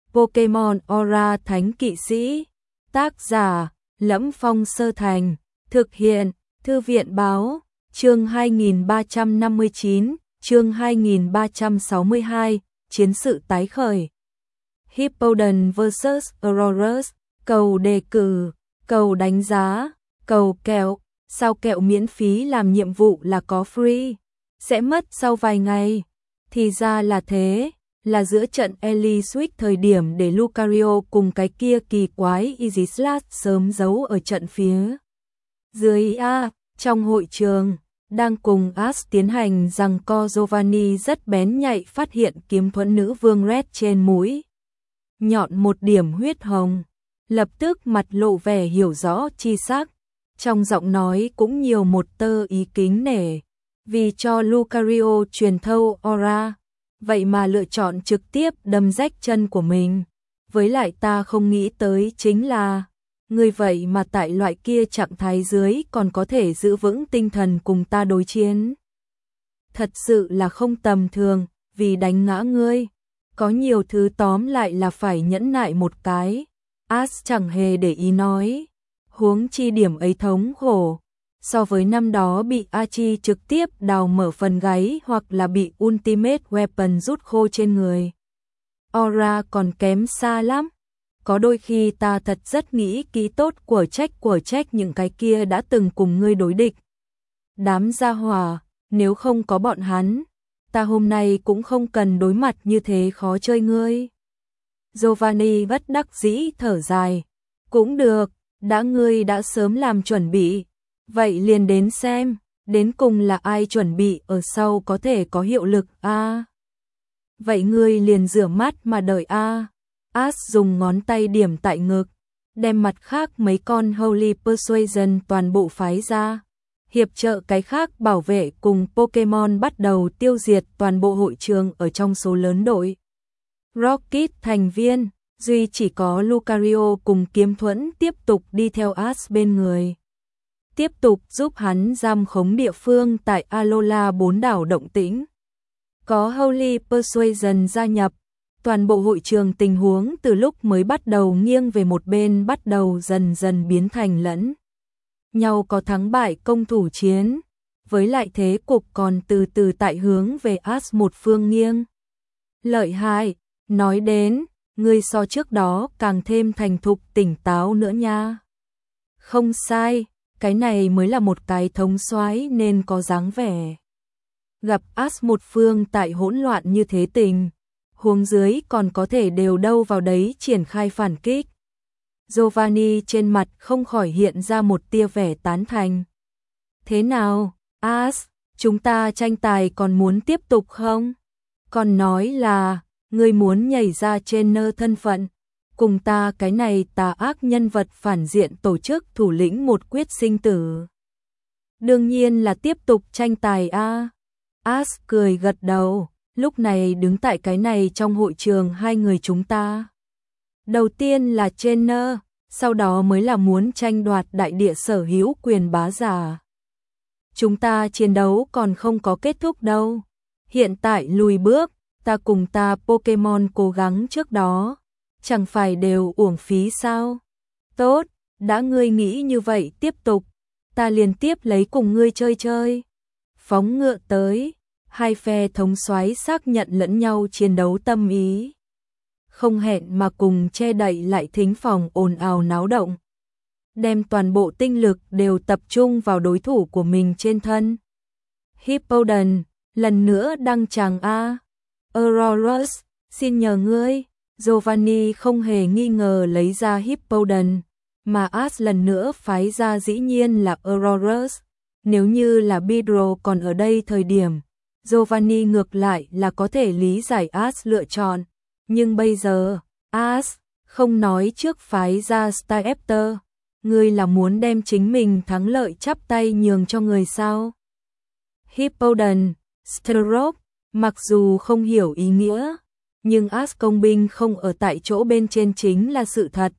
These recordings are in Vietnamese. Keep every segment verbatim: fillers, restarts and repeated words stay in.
Pokemon Aura Thánh Kỵ Sĩ. Tác giả: Lẫm Phong Sơ Thành. Thực hiện: Thư viện Báo. Chương hai nghìn ba trăm năm mươi chín, chương hai nghìn ba trăm sáu mươi hai, chiến sự tái khởi. Hippowdon versus Aurorus. Cầu đề cử, cầu đánh giá, cầu kẹo. Sao kẹo miễn phí làm nhiệm vụ là có free, sẽ mất sau vài ngày. Thì ra là thế, là giữa trận Elite Switch thời điểm để Lucario cùng cái kia kỳ quái Aegislash sớm giấu ở trận phía dưới A. Trong hội trường, đang cùng Ash tiến hành giằng co, Giovanni rất bén nhạy phát hiện kiếm thuẫn nữ vương Red trên mũi nhọn một điểm huyết hồng, lập tức mặt lộ vẻ hiểu rõ chi sắc, trong giọng nói cũng nhiều một tơ ý kính nể, vì cho Lucario truyền thâu aura, vậy mà lựa chọn trực tiếp đâm rách chân của mình. Với lại ta không nghĩ tới chính là người vậy mà tại loại kia trạng thái dưới còn có thể giữ vững tinh thần cùng ta đối chiến. Thật sự là không tầm thường, vì đánh ngã ngươi, có nhiều thứ tóm lại là phải nhẫn nại một cái. Ash chẳng hề để ý nói, huống chi điểm ấy thống khổ, so với năm đó bị Archie trực tiếp đào mở phần gáy hoặc là bị Ultimate Weapon rút khô trên người, aura còn kém xa lắm. Có đôi khi ta thật rất nghĩ kỹ tốt của trách của trách những cái kia đã từng cùng ngươi đối địch. Đám gia hỏa, nếu không có bọn hắn, ta hôm nay cũng không cần đối mặt như thế khó chơi ngươi. Giovanni bất đắc dĩ thở dài, cũng được, đã ngươi đã sớm làm chuẩn bị, vậy liền đến xem, đến cùng là ai chuẩn bị ở sau có thể có hiệu lực a. À, vậy ngươi liền rửa mắt mà đợi a. À. Ash dùng ngón tay điểm tại ngực, đem mặt khác mấy con Holy Persuasion toàn bộ phái ra, hiệp trợ cái khác bảo vệ cùng Pokemon bắt đầu tiêu diệt toàn bộ hội trường ở trong số lớn đội Rocket thành viên, duy chỉ có Lucario cùng kiếm thuẫn tiếp tục đi theo Ash bên người, tiếp tục giúp hắn giam khống địa phương tại Alola bốn đảo động tĩnh. Có Holy Persuasion gia nhập, toàn bộ hội trường tình huống từ lúc mới bắt đầu nghiêng về một bên bắt đầu dần dần biến thành lẫn nhau có thắng bại công thủ chiến, với lại thế cục còn từ từ tại hướng về Ash một phương nghiêng. Lợi hại, nói đến, ngươi so trước đó càng thêm thành thục tỉnh táo nữa nha. Không sai, cái này mới là một cái thống soái nên có dáng vẻ. Gặp Ash một phương tại hỗn loạn như thế tình, huống dưới còn có thể đều đâu vào đấy triển khai phản kích. Giovanni trên mặt không khỏi hiện ra một tia vẻ tán thành. Thế nào, Ash, chúng ta tranh tài còn muốn tiếp tục không? Còn nói là, ngươi muốn nhảy ra trên nơ thân phận, cùng ta cái này tà ác nhân vật phản diện tổ chức thủ lĩnh một quyết sinh tử. Đương nhiên là tiếp tục tranh tài a. À. Ash cười gật đầu, lúc này đứng tại cái này trong hội trường hai người chúng ta. Đầu tiên là trainer, sau đó mới là muốn tranh đoạt đại địa sở hữu quyền bá giả. Chúng ta chiến đấu còn không có kết thúc đâu. Hiện tại lùi bước, ta cùng ta Pokemon cố gắng trước đó, chẳng phải đều uổng phí sao? Tốt, đã ngươi nghĩ như vậy tiếp tục, ta liền tiếp lấy cùng ngươi chơi chơi. Phóng ngựa tới, hai phe thống soái xác nhận lẫn nhau chiến đấu tâm ý. Không hẹn mà cùng che đậy lại thính phòng ồn ào náo động. Đem toàn bộ tinh lực đều tập trung vào đối thủ của mình trên thân. Hippowdon, lần nữa đăng tràng A. Aurorus, xin nhờ ngươi. Giovanni không hề nghi ngờ lấy ra Hippowdon, mà Ash lần nữa phái ra dĩ nhiên là Aurorus. Nếu như là Bidro còn ở đây thời điểm, Giovanni ngược lại là có thể lý giải Ash lựa chọn. Nhưng bây giờ, Ash không nói trước phái ra Staraptor, ngươi là muốn đem chính mình thắng lợi chắp tay nhường cho người sao? Hippowdon, Starop, mặc dù không hiểu ý nghĩa, nhưng Ash công binh không ở tại chỗ bên trên chính là sự thật.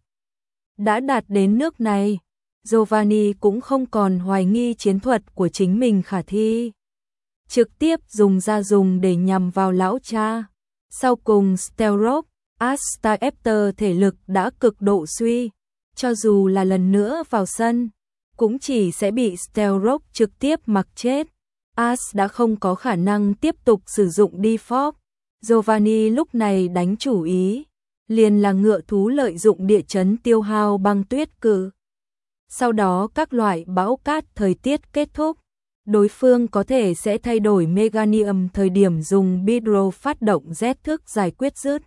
Đã đạt đến nước này, Giovanni cũng không còn hoài nghi chiến thuật của chính mình khả thi. Trực tiếp dùng ra dùng để nhằm vào lão cha. Sau cùng Stelrop, Staraptor thể lực đã cực độ suy, cho dù là lần nữa vào sân, cũng chỉ sẽ bị Steelrock trực tiếp mặc chết. As đã không có khả năng tiếp tục sử dụng default. Giovanni lúc này đánh chủ ý, liền là ngựa thú lợi dụng địa chấn tiêu hao băng tuyết cử. Sau đó các loại bão cát thời tiết kết thúc, đối phương có thể sẽ thay đổi Meganium thời điểm dùng Bidro phát động Z thức giải quyết dứt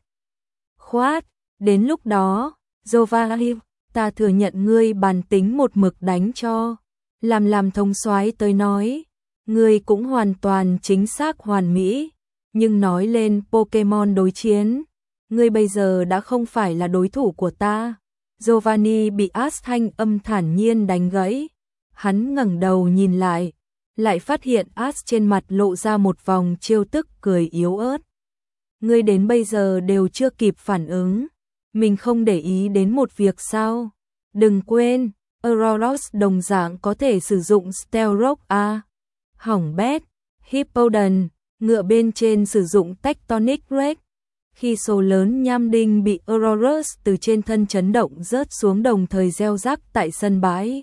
khoát. Đến lúc đó, Giovanni, ta thừa nhận ngươi bản tính một mực đánh cho. Làm làm thông soái tới nói, ngươi cũng hoàn toàn chính xác hoàn mỹ, nhưng nói lên Pokemon đối chiến, ngươi bây giờ đã không phải là đối thủ của ta. Giovanni bị As thanh âm thản nhiên đánh gãy, hắn ngẩng đầu nhìn lại, lại phát hiện As trên mặt lộ ra một vòng trêu tức cười yếu ớt. Ngươi đến bây giờ đều chưa kịp phản ứng, mình không để ý đến một việc sao? Đừng quên, Aurorus đồng dạng có thể sử dụng Steelrock a. Hỏng bét, Hippowdon, ngựa bên trên sử dụng Tectonic Break. Khi số lớn nham đinh bị Aurorus từ trên thân chấn động rớt xuống đồng thời gieo rắc tại sân bãi.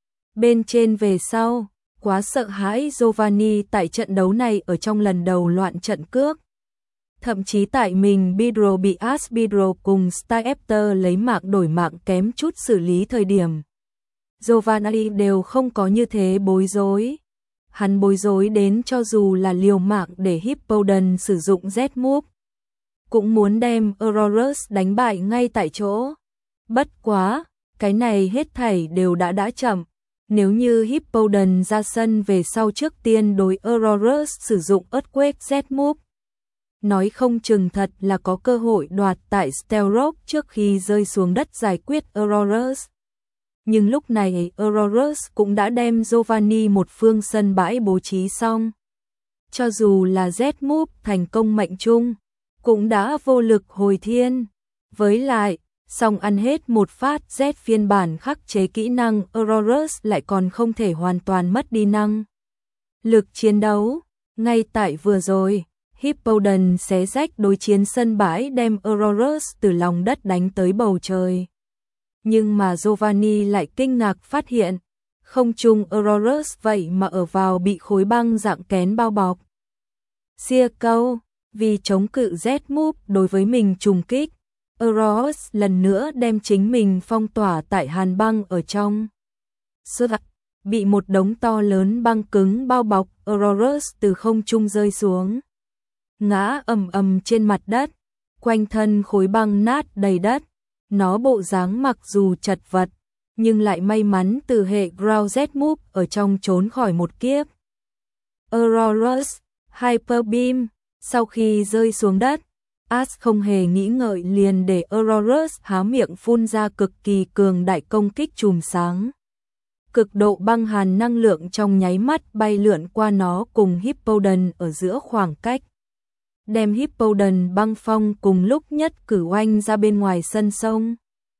Bên trên về sau, quá sợ hãi Giovanni tại trận đấu này ở trong lần đầu loạn trận cước. Thậm chí tại mình Bidro bị As Bidro cùng Staraptor lấy mạng đổi mạng kém chút xử lý thời điểm. Giovanni đều không có như thế bối rối. Hắn bối rối đến cho dù là liều mạng để Hippowdon sử dụng Z-Move, cũng muốn đem Aurorus đánh bại ngay tại chỗ. Bất quá, cái này hết thảy đều đã đã chậm. Nếu như Hippowdon ra sân về sau trước tiên đối Aurorus sử dụng Earthquake Z-Move, nói không chừng thật là có cơ hội đoạt tại Steelrock trước khi rơi xuống đất giải quyết Aurorus. Nhưng lúc này Aurorus cũng đã đem Giovanni một phương sân bãi bố trí xong. Cho dù là Z-Move thành công mệnh chung, cũng đã vô lực hồi thiên. Với lại, song ăn hết một phát Z phiên bản khắc chế kỹ năng Aurorus lại còn không thể hoàn toàn mất đi năng lực chiến đấu. Ngay tại vừa rồi, Hippowdon xé rách đối chiến sân bãi đem Aurorus từ lòng đất đánh tới bầu trời. Nhưng mà Giovanni lại kinh ngạc phát hiện, không trung Aurorus vậy mà ở vào bị khối băng dạng kén bao bọc. Xia câu, vì chống cự Z-Move đối với mình trùng kích, Aurorus lần nữa đem chính mình phong tỏa tại hàn băng ở trong. Sơ bị một đống to lớn băng cứng bao bọc, Aurorus từ không trung rơi xuống, ngã ầm ầm trên mặt đất, quanh thân khối băng nát đầy đất. Nó bộ dáng mặc dù chật vật, nhưng lại may mắn từ hệ Ground Z-Move ở trong trốn khỏi một kiếp. Aurorus, Hyper Beam, sau khi rơi xuống đất, As không hề nghĩ ngợi liền để Aurorus há miệng phun ra cực kỳ cường đại công kích chùm sáng. Cực độ băng hàn năng lượng trong nháy mắt bay lượn qua nó cùng Hippowdon ở giữa khoảng cách. Đem Hippowdon băng phong cùng lúc nhất cử oanh ra bên ngoài sân sông.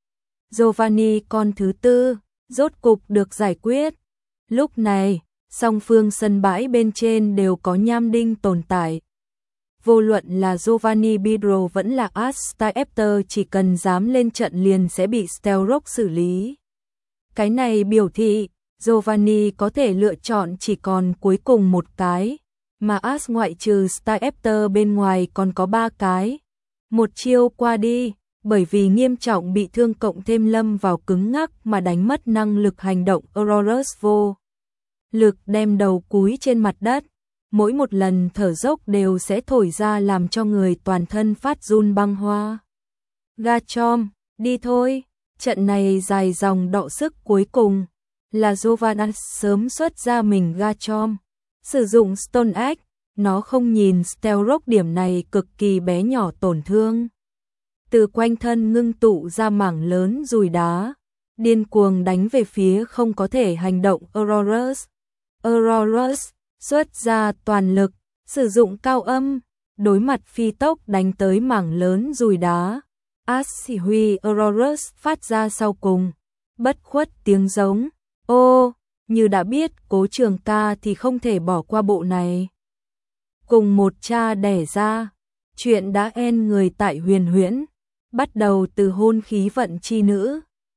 Giovanni con thứ tư, rốt cục được giải quyết. Lúc này, song phương sân bãi bên trên đều có nham đinh tồn tại. Vô luận là Giovanni Bidro vẫn là As Staraptor chỉ cần dám lên trận liền sẽ bị Steelrock xử lý. Cái này biểu thị, Giovanni có thể lựa chọn chỉ còn cuối cùng một cái. Mà As ngoại trừ Staraptor bên ngoài còn có ba cái. Một chiêu qua đi, bởi vì nghiêm trọng bị thương cộng thêm lâm vào cứng ngắc mà đánh mất năng lực hành động, Aurorus vô lực đem đầu cúi trên mặt đất. Mỗi một lần thở dốc đều sẽ thổi ra làm cho người toàn thân phát run băng hoa. Garchomp, đi thôi, trận này dài dòng đọ sức cuối cùng, là Giovanni sớm xuất ra mình Garchomp. Sử dụng Stone Axe, nó không nhìn Steelrock điểm này cực kỳ bé nhỏ tổn thương. Từ quanh thân ngưng tụ ra mảng lớn dùi đá, điên cuồng đánh về phía không có thể hành động Aurorus. Aurorus xuất ra toàn lực, sử dụng cao âm, đối mặt phi tốc đánh tới mảng lớn dùi đá. As chỉ huy Aurorus phát ra sau cùng, bất khuất tiếng giống, ô, như đã biết Cố Trường Ca thì không thể bỏ qua bộ này. Cùng một cha đẻ ra, chuyện đã en người tại huyền huyễn. bắt đầu từ hôn khí vận chi nữ,